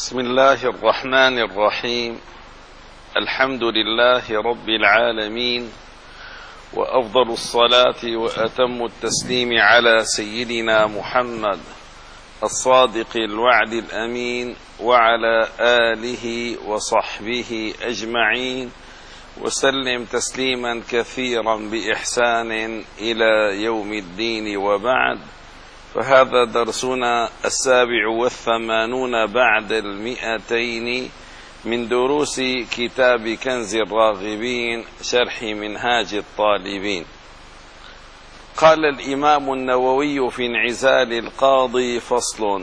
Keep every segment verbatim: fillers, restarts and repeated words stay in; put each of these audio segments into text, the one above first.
بسم الله الرحمن الرحيم. الحمد لله رب العالمين، وأفضل الصلاة وأتم التسليم على سيدنا محمد الصادق الوعد الأمين، وعلى آله وصحبه أجمعين، وسلم تسليما كثيرا بإحسان إلى يوم الدين. وبعد، فهذا درسنا السابع والثمانون بعد المئتين من دروس كتاب كنز الراغبين شرح منهاج الطالبين. قال الإمام النووي في انعزال القاضي: فصل: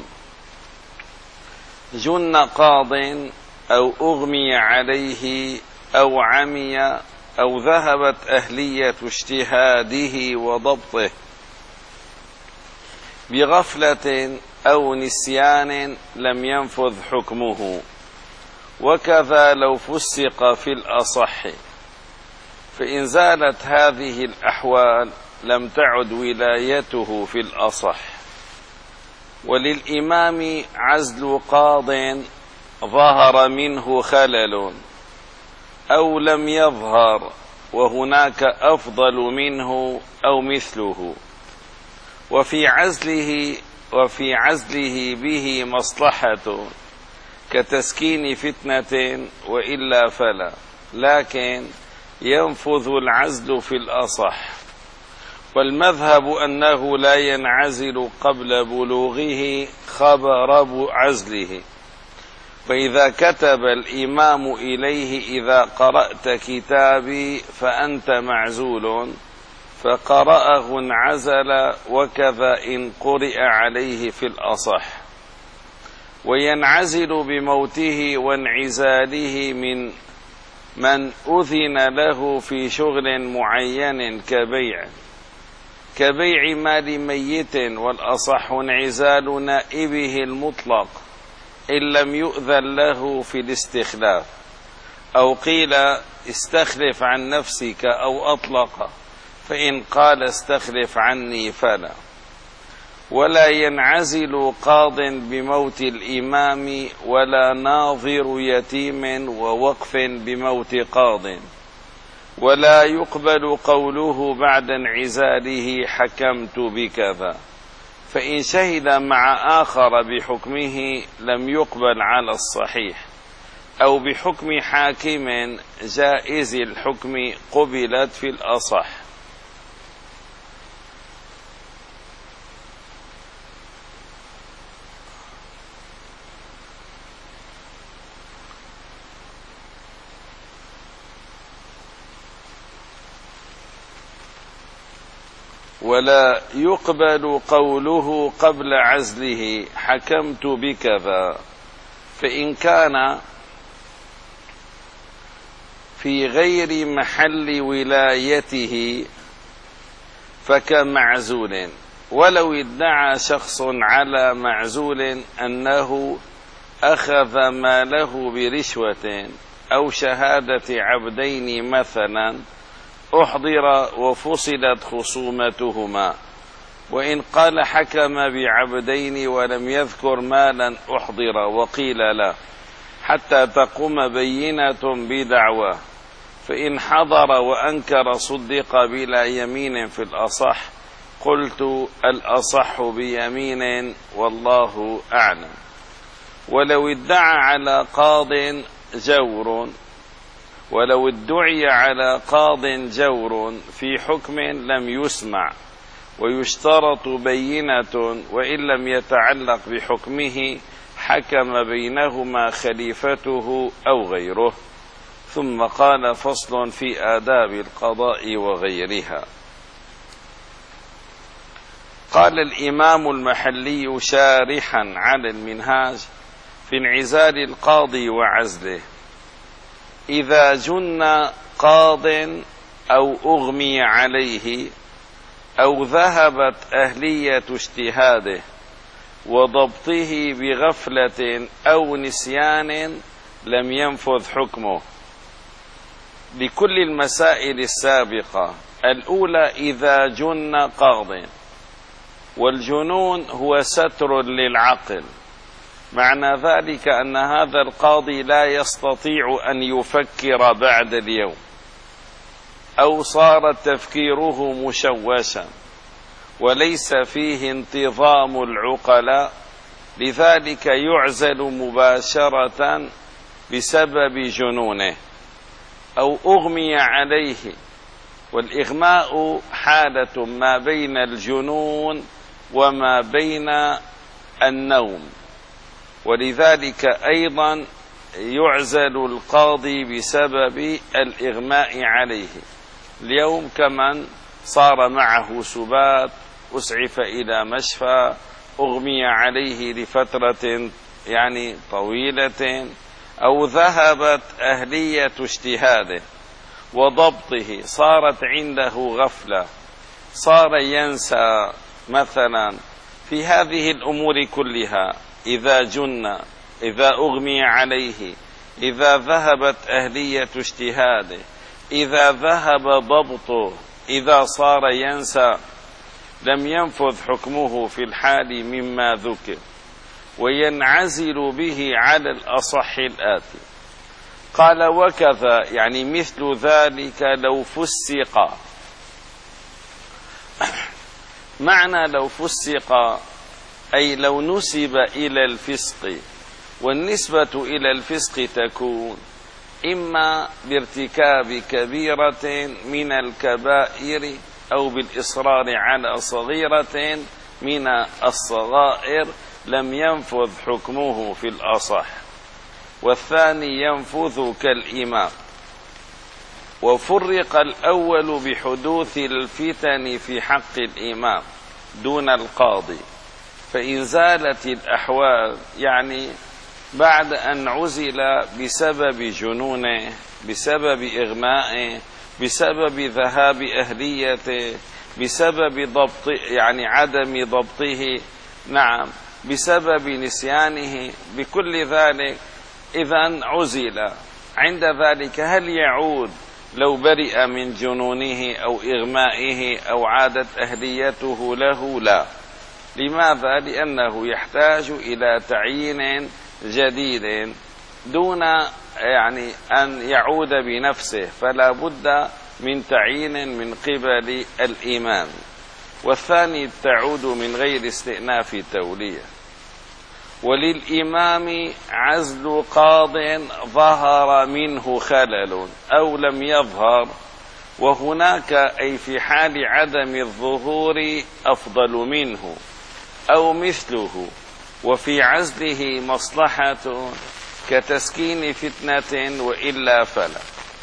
جن قاض أو أغمي عليه أو عمي أو ذهبت أهلية اجتهاده وضبطه بغفلة أو نسيان لم ينفذ حكمه، وكذا لو فسق في الأصح، فإن زالت هذه الأحوال لم تعد ولايته في الأصح. وللإمام عزل قاض ظهر منه خلل أو لم يظهر وهناك أفضل منه أو مثله، وفي عزله وفي عزله به مصلحة كتسكين فتنة، وإلا فلا، لكن ينفذ العزل في الأصح. والمذهب أنه لا ينعزل قبل بلوغه خبر عزله، فإذا كتب الإمام إليه: إذا قرأت كتابي فأنت معزول، فقرأه انعزل، وكذا إن قرئ عليه في الأصح. وينعزل بموته وانعزاله من من أذن له في شغل معين كبيع كبيع مال ميت، والأصح انعزال نائبه المطلق إن لم يؤذن له في الاستخلاف، أو قيل استخلف عن نفسك أو أطلق، فإن قال استخلف عني فلا. ولا ينعزل قاض بموت الإمام، ولا ناظر يتيم ووقف بموت قاض، ولا يقبل قوله بعد انعزاله: حكمت بكذا، فإن شهد مع آخر بحكمه لم يقبل على الصحيح، أو بحكم حاكم جائز الحكم قبلت في الأصح. ولا يقبل قوله قبل عزله: حكمت بكذا، فإن كان في غير محل ولايته فكمعزول. ولو ادعى شخص على معزول أنه أخذ ماله برشوة أو شهادة عبدين مثلا، أحضر وفصلت خصومتهما. وإن قال حكم بعبدين ولم يذكر مالا أحضر، وقيل لا حتى تقوم بينة بدعوى، فإن حضر وأنكر صدق بلا يمين في الأصح. قلت: الأصح بيمين، والله أعلم. ولو ادعى على قاض جور ولو ادعي على قاض جور في حكم لم يسمع، ويشترط بينة، وإن لم يتعلق بحكمه حكم بينهما خليفته أو غيره. ثم قال: فصل في آداب القضاء وغيرها. قال الإمام المحلي شارحا على المنهاج في انعزال القاضي وعزله: إذا جن قاض أو أغمي عليه أو ذهبت أهلية اجتهاده وضبطه بغفلة أو نسيان لم ينفذ حكمه. لكل المسائل السابقة: الأولى إذا جن قاض، والجنون هو ستر للعقل، معنى ذلك أن هذا القاضي لا يستطيع أن يفكر بعد اليوم، أو صار تفكيره مشوشا وليس فيه انتظام العقلاء، لذلك يعزل مباشرة بسبب جنونه أو أغمي عليه. والإغماء حالة ما بين الجنون وما بين النوم، ولذلك أيضا يعزل القاضي بسبب الإغماء عليه. اليوم كمن صار معه سبات، أسعف إلى مشفى، أغمي عليه لفترة يعني طويلة، أو ذهبت أهلية اجتهاده وضبطه، صارت عنده غفلة، صار ينسى مثلا. في هذه الأمور كلها إذا جن، إذا أغمي عليه، إذا ذهبت أهلية اجتهاده، إذا ذهب ضبطه، إذا صار ينسى، لم ينفذ حكمه في الحال مما ذكر، وينعزل به على الأصح الآتي. قال: وكذا يعني مثل ذلك لو فسق. معنى لو فسق أي لو نسب إلى الفسق، والنسبة إلى الفسق تكون إما بارتكاب كبيرة من الكبائر، أو بالإصرار على صغيرة من الصغائر لم ينفذ حكمه في الأصح، والثاني ينفذ كالإمام. وفرق الأول بحدوث الفتن في حق الإمام دون القاضي، فإن زالت الأحوال يعني بعد أن عزل بسبب جنونه، بسبب إغمائه، بسبب ذهاب أهليته، بسبب ضبط يعني عدم ضبطه، نعم، بسبب نسيانه، بكل ذلك إذن عزل. عند ذلك هل يعود لو برئ من جنونه أو إغمائه أو عادت أهليته له؟ لا. لماذا؟ لأنه يحتاج إلى تعيين جديد دون يعني أن يعود بنفسه، فلا بد من تعيين من قبل الإمام. والثاني تعود من غير استئناف تولية. وللإمام عزل قاض ظهر منه خلل أو لم يظهر، وهناك أي في حال عدم الظهور أفضل منه أو مثله، وفي عزله مصلحة كتسكين فتنة، وإلا فلا.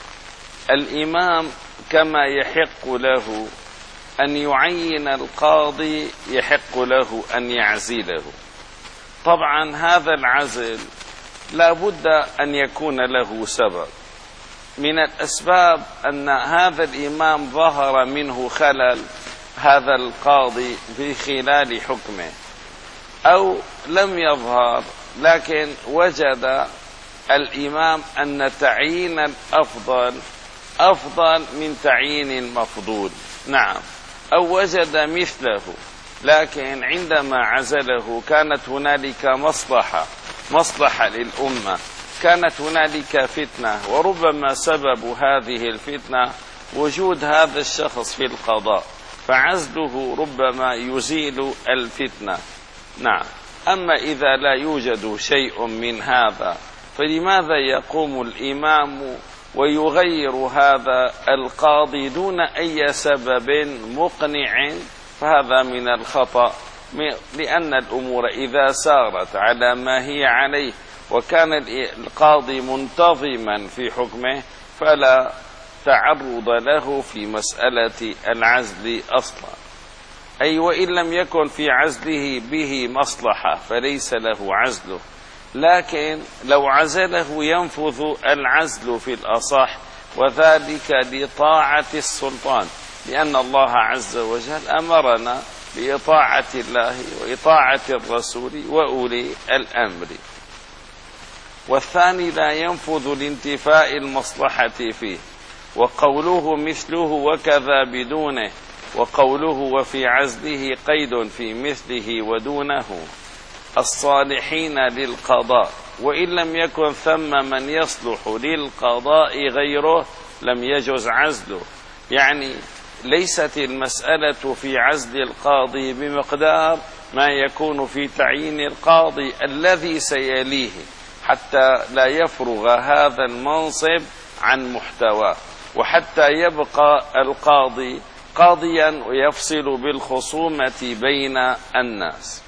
الإمام كما يحق له أن يعين القاضي يحق له أن يعزله. طبعا هذا العزل لا بد أن يكون له سبب. من الأسباب أن هذا الإمام ظهر منه خلل هذا القاضي في خلال حكمه، أو لم يظهر لكن وجد الإمام أن تعيين الأفضل أفضل من تعيين المفضول، نعم، أو وجد مثله، لكن عندما عزله كانت هنالك مصلحة مصلحة للأمة، كانت هنالك فتنة، وربما سبب هذه الفتنة وجود هذا الشخص في القضاء، فعزله ربما يزيل الفتنة، نعم. أما إذا لا يوجد شيء من هذا، فلماذا يقوم الإمام ويغير هذا القاضي دون أي سبب مقنع؟ فهذا من الخطأ، لأن الأمور إذا سارت على ما هي عليه وكان القاضي منتظما في حكمه فلا تعرض له في مسألة العزل أصلا. أي وإن لم يكن في عزله به مصلحة فليس له عزله، لكن لو عزله ينفذ العزل في الأصح، وذلك لطاعة السلطان، لأن الله عز وجل أمرنا بإطاعة الله وإطاعة الرسول وأولي الأمر. والثاني لا ينفذ لانتفاء المصلحة فيه، وقوله مثله وكذا بدونه، وقوله وفي عزله قيد في مثله ودونه. الصالحين للقضاء، وإن لم يكن ثم من يصلح للقضاء غيره لم يجوز عزله. يعني ليست المسألة في عزل القاضي بمقدار ما يكون في تعيين القاضي الذي سيليه، حتى لا يفرغ هذا المنصب عن محتواه، وحتى يبقى القاضي قاضيا ويفصل بالخصومة بين الناس.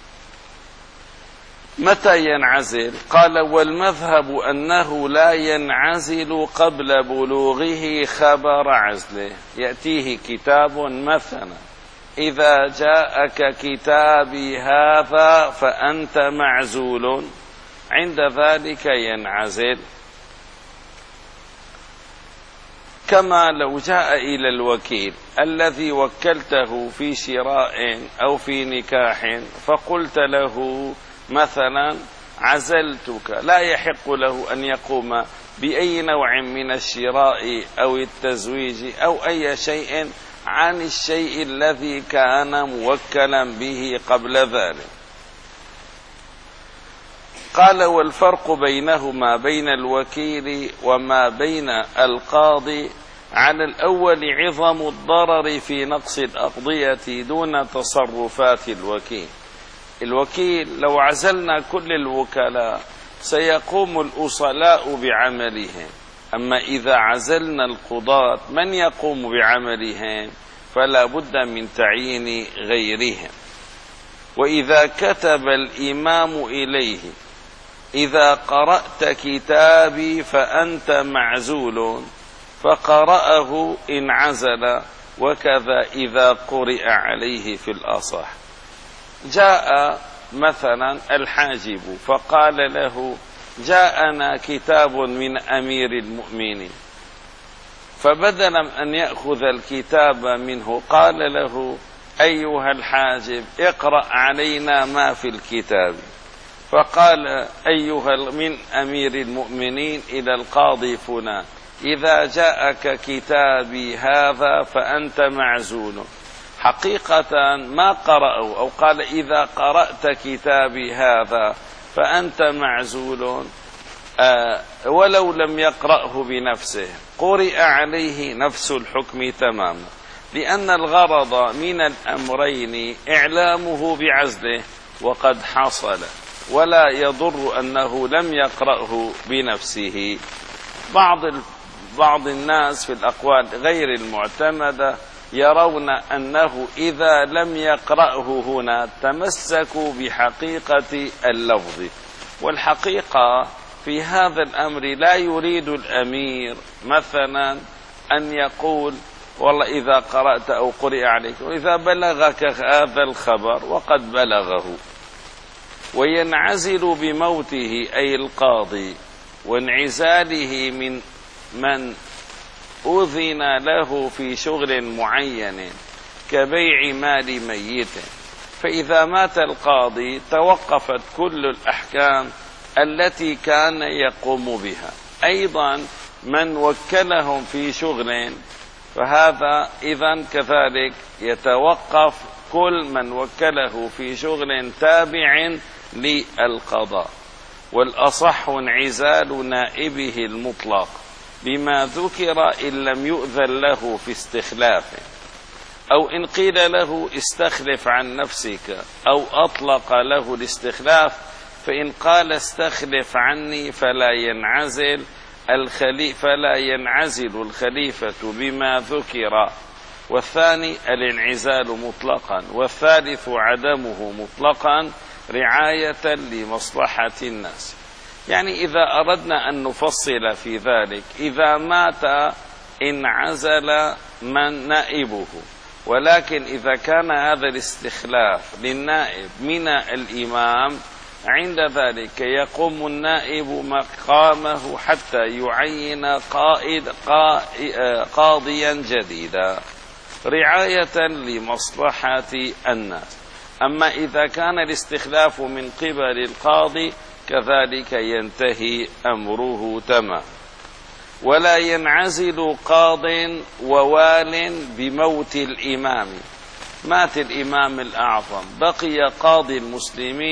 متى ينعزل؟ قال: والمذهب أنه لا ينعزل قبل بلوغه خبر عزله. يأتيه كتاب مثلا: إذا جاءك كتابي هذا فأنت معزول، عند ذلك ينعزل. كما لو جاء إلى الوكيل الذي وكلته في شراء أو في نكاح فقلت له مثلا: عزلتك، لا يحق له أن يقوم بأي نوع من الشراء أو التزويج أو أي شيء عن الشيء الذي كان موكلا به قبل ذلك. قال: والفرق بينهما بين الوكيل وما بين القاضي على الأول عظم الضرر في نقص الأقضية دون تصرفات الوكيل. الوكيل لو عزلنا كل الوكلاء سيقوم الأصلاء بعملهم، أما إذا عزلنا القضاة من يقوم بعملهم؟ فلا بد من تعيين غيرهم. وإذا كتب الإمام إليه: إذا قرأت كتابي فأنت معزول، فقرأه انعزل، وكذا إذا قرئ عليه في الأصح. جاء مثلا الحاجب فقال له: جاءنا كتاب من أمير المؤمنين، فبدلا أن يأخذ الكتاب منه قال له: أيها الحاجب اقرأ علينا ما في الكتاب. فقال: أيها من أمير المؤمنين إلى القاضي فلان: إذا جاءك كتابي هذا فأنت معزول. حقيقة ما قرأوا، أو قال: إذا قرأت كتابي هذا فأنت معزول، آه ولو لم يقرأه بنفسه قرئ عليه نفس الحكم تماما، لأن الغرض من الأمرين إعلامه بعزله وقد حصل، ولا يضر أنه لم يقرأه بنفسه. بعض بعض الناس في الأقوال غير المعتمدة يرون أنه إذا لم يقرأه هنا تمسكوا بحقيقة اللفظ، والحقيقة في هذا الأمر لا يريد الأمير مثلا أن يقول: والله إذا قرأت أو قرئ عليك، وإذا بلغك هذا الخبر وقد بلغه. وينعزل بموته أي القاضي وانعزاله من من أذن له في شغل معين كبيع مال ميت. فإذا مات القاضي توقفت كل الأحكام التي كان يقوم بها. أيضا من وكلهم في شغل فهذا إذن كذلك يتوقف كل من وكله في شغل تابع للقضاء. والأصح انعزال نائبه المطلق بما ذكر إن لم يؤذن له في استخلافه، أو إن قيل له استخلف عن نفسك أو أطلق له الاستخلاف، فإن قال استخلف عني فلا ينعزل الخليفة فلا ينعزل الخليفة بما ذكر. والثاني الانعزال مطلقا، والثالث عدمه مطلقا رعاية لمصلحة الناس. يعني إذا أردنا أن نفصل في ذلك، إذا مات انعزل من نائبه، ولكن إذا كان هذا الاستخلاف للنائب من الإمام عند ذلك يقوم النائب مقامه حتى يعين قائد قاضيا جديدا رعاية لمصلحة الناس. أما إذا كان الاستخلاف من قبل القاضي كذلك ينتهي أمره تمام. ولا ينعزل قاض ووال بموت الإمام. مات الإمام الأعظم، بقي قاضي المسلمين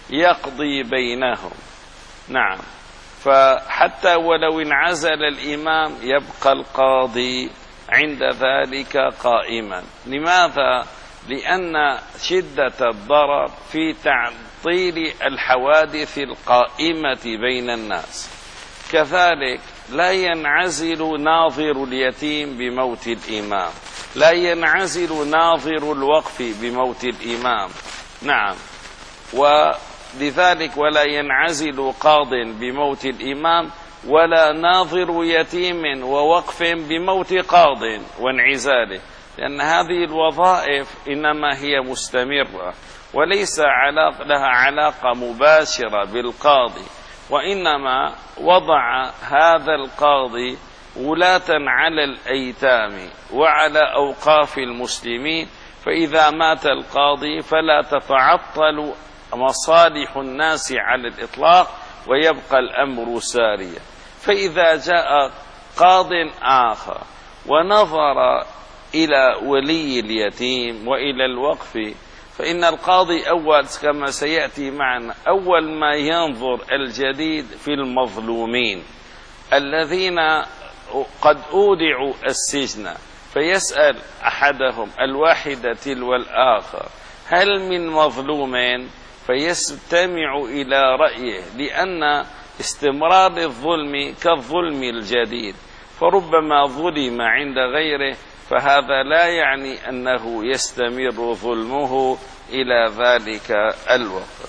يقضي بينهم. نعم، فحتى ولو انعزل الإمام يبقى القاضي عند ذلك قائما. لماذا؟ لأن شدة الضرر في تعطيل الحوادث القائمة بين الناس. كذلك لا ينعزل ناظر اليتيم بموت الإمام، لا ينعزل ناظر الوقف بموت الإمام. نعم، ولذلك ولا ينعزل قاض بموت الإمام ولا ناظر يتيم ووقف بموت قاض وانعزاله، لأن هذه الوظائف إنما هي مستمرة وليس علاقة لها علاقة مباشرة بالقاضي، وإنما وضع هذا القاضي ولاة على الأيتام وعلى أوقاف المسلمين، فإذا مات القاضي فلا تتعطل مصالح الناس على الإطلاق ويبقى الأمر ساريا. فإذا جاء قاض آخر ونظر إلى ولي اليتيم وإلى الوقف، فإن القاضي أول كما سيأتي معنا أول ما ينظر الجديد في المظلومين الذين قد أودعوا السجن، فيسأل أحدهم الواحد تلو الآخر هل من مظلوم، فيستمع إلى رأيه، لأن استمرار الظلم كالظلم الجديد، فربما ظلم عند غيره، فهذا لا يعني أنه يستمر ظلمه إلى ذلك الوقت.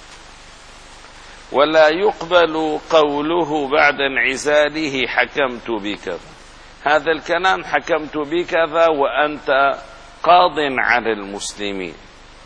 ولا يقبل قوله بعد انعزاله حكمت بكذا. هذا الكلام حكمت بكذا وأنت قاض على المسلمين.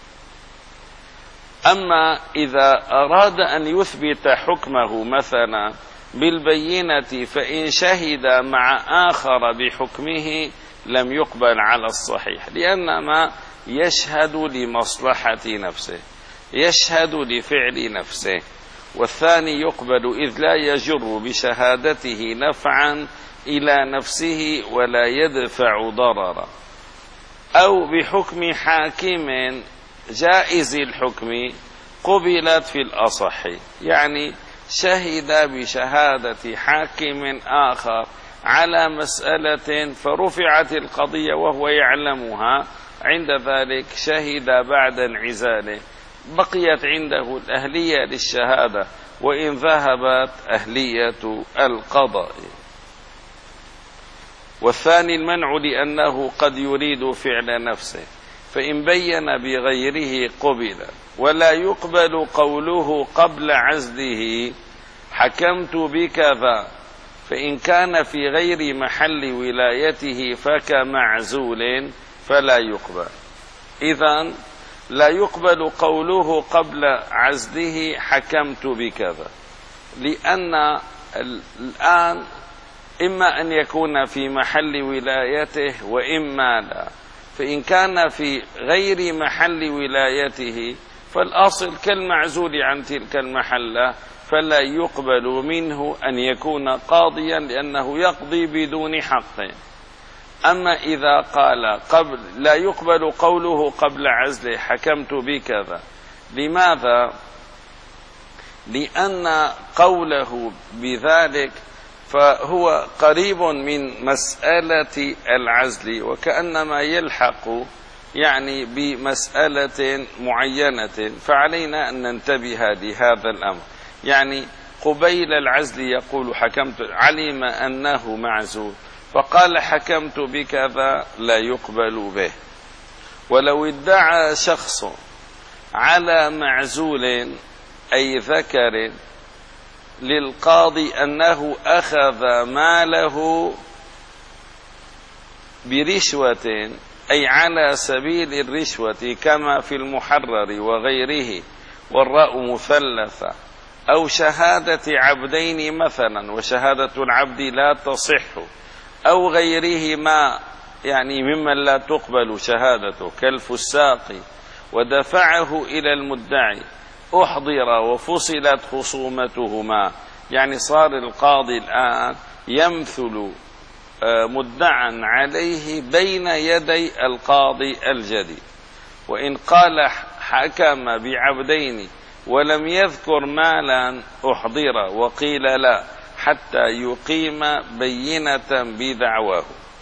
أما إذا أراد أن يثبت حكمه مثلا بالبينة فإن شهد مع آخر بحكمه لم يقبل على الصحيح، لأنما يشهد لمصلحة نفسه، يشهد لفعل نفسه، والثاني يقبل إذ لا يجر بشهادته نفعا إلى نفسه ولا يدفع ضررا. أو بحكم حاكم جائز الحكم قبلت في الأصح، يعني شهد بشهادة حاكم آخر على مسألة فرفعت القضية وهو يعلمها، عند ذلك شهد بعد انعزاله، بقيت عنده الأهلية للشهادة وإن ذهبت أهلية القضاء. والثاني المنع لأنه قد يريد فعل نفسه، فإن بين بغيره قبل. ولا يقبل قوله قبل عزله حكمت بكذا، فإن كان في غير محل ولايته فكمعزول فلا يقبل. إذن لا يقبل قوله قبل عزله حكمت بكذا، لأن الآن إما أن يكون في محل ولايته وإما لا، فإن كان في غير محل ولايته فالأصل كالمعزول عن تلك المحلة، فلا يقبل منه أن يكون قاضيا لأنه يقضي بدون حق. أما إذا قال قبل لا يقبل قوله قبل عزله حكمت بكذا، لماذا؟ لأن قوله بذلك فهو قريب من مسألة العزل، وكأنما يلحق يعني بمسألة معينة، فعلينا أن ننتبه لهذا الأمر. يعني قبيل العزل يقول حكمت، علم أنه معزول فقال حكمت بكذا، لا يقبل به. ولو ادعى شخص على معزول أي ذكر للقاضي أنه أخذ ماله برشوة، أي على سبيل الرشوة كما في المحرر وغيره والراء مثلثة، أو شهادة عبدين مثلا وشهادة العبد لا تصح، أو غيرهما يعني ممن لا تقبل شهادته كالفساق، ودفعه إلى المدعي أحضر وفصلت خصومتهما، يعني صار القاضي الآن يمثل مدعا عليه بين يدي القاضي الجديد. وإن قال حكم بعبدين ولم يذكر مالا أحضر وقيل لا حتى يقيم بينة بدعواه.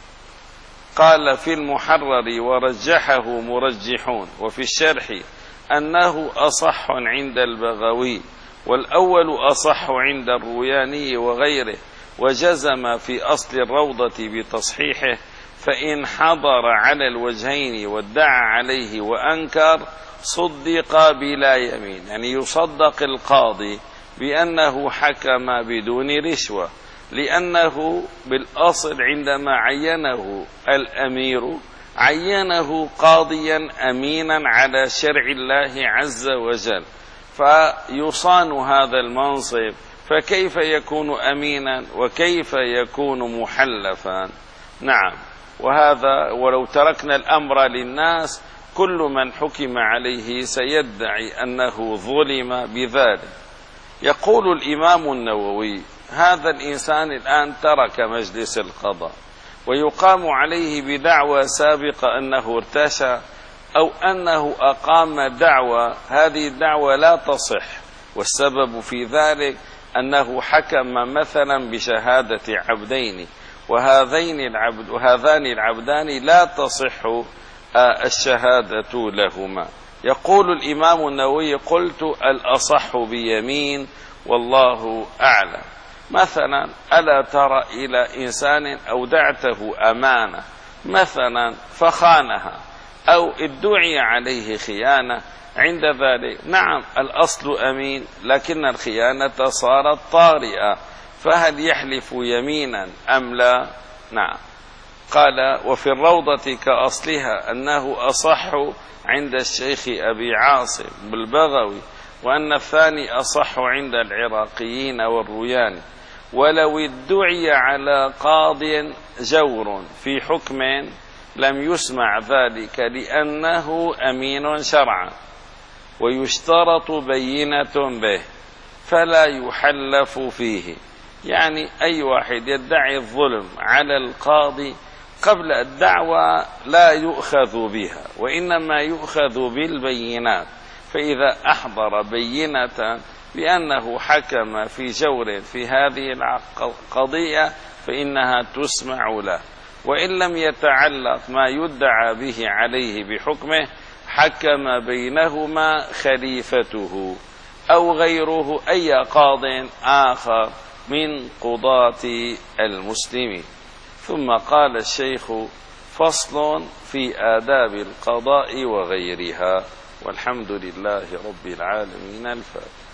قال في المحرر ورجحه مرجحون، وفي الشرح أنه أصح عند البغوي، والأول أصح عند الروياني وغيره، وجزم في أصل الروضة بتصحيحه، فإن حضر على الوجهين وادعى عليه وأنكر صدق بلا يمين، يعني يصدق القاضي بأنه حكم بدون رشوة، لأنه بالأصل عندما عينه الأمير عينه قاضيا أمينا على شرع الله عز وجل، فيصان هذا المنصب، فكيف يكون أمينا وكيف يكون محلفا؟ نعم، وهذا ولو تركنا الأمر للناس كل من حكم عليه سيدعي أنه ظلم بذلك. يقول الإمام النووي: هذا الإنسان الآن ترك مجلس القضاء ويقام عليه بدعوى سابقة أنه ارتشى أو أنه أقام دعوى، هذه الدعوى لا تصح، والسبب في ذلك أنه حكم مثلا بشهادة عبدين، وهذين العبد وهذان العبدان لا تصح الشهادة لهما. يقول الإمام النووي: قلت الأصح بيمين والله أعلم. مثلا ألا ترى إلى إنسان أودعته أمانة مثلا فخانها أو ادعي عليه خيانة، عند ذلك نعم الأصل أمين، لكن الخيانة صارت طارئة، فهل يحلف يمينا أم لا؟ نعم. قال: وفي الروضة كأصلها أنه أصح عند الشيخ أبي عاصم بالبغوي، وأن الثاني أصح عند العراقيين والرويان. ولو ادعي على قاض جور في حكم لم يسمع ذلك لأنه أمين شرعا ويشترط بينة به، فلا يحلف فيه. يعني أي واحد يدعي الظلم على القاضي قبل الدعوة لا يؤخذ بها، وإنما يؤخذ بالبينات، فإذا أحضر بينة بأنه حكم في جور في هذه القضية فإنها تسمع له، وإن لم يتعلق ما يدعى به عليه بحكمه حكم بينهما خليفته أو غيره أي قاض آخر من قضاة المسلمين. ثم قال الشيخ: فصل في آداب القضاء وغيرها، والحمد لله رب العالمين. الفاتحة.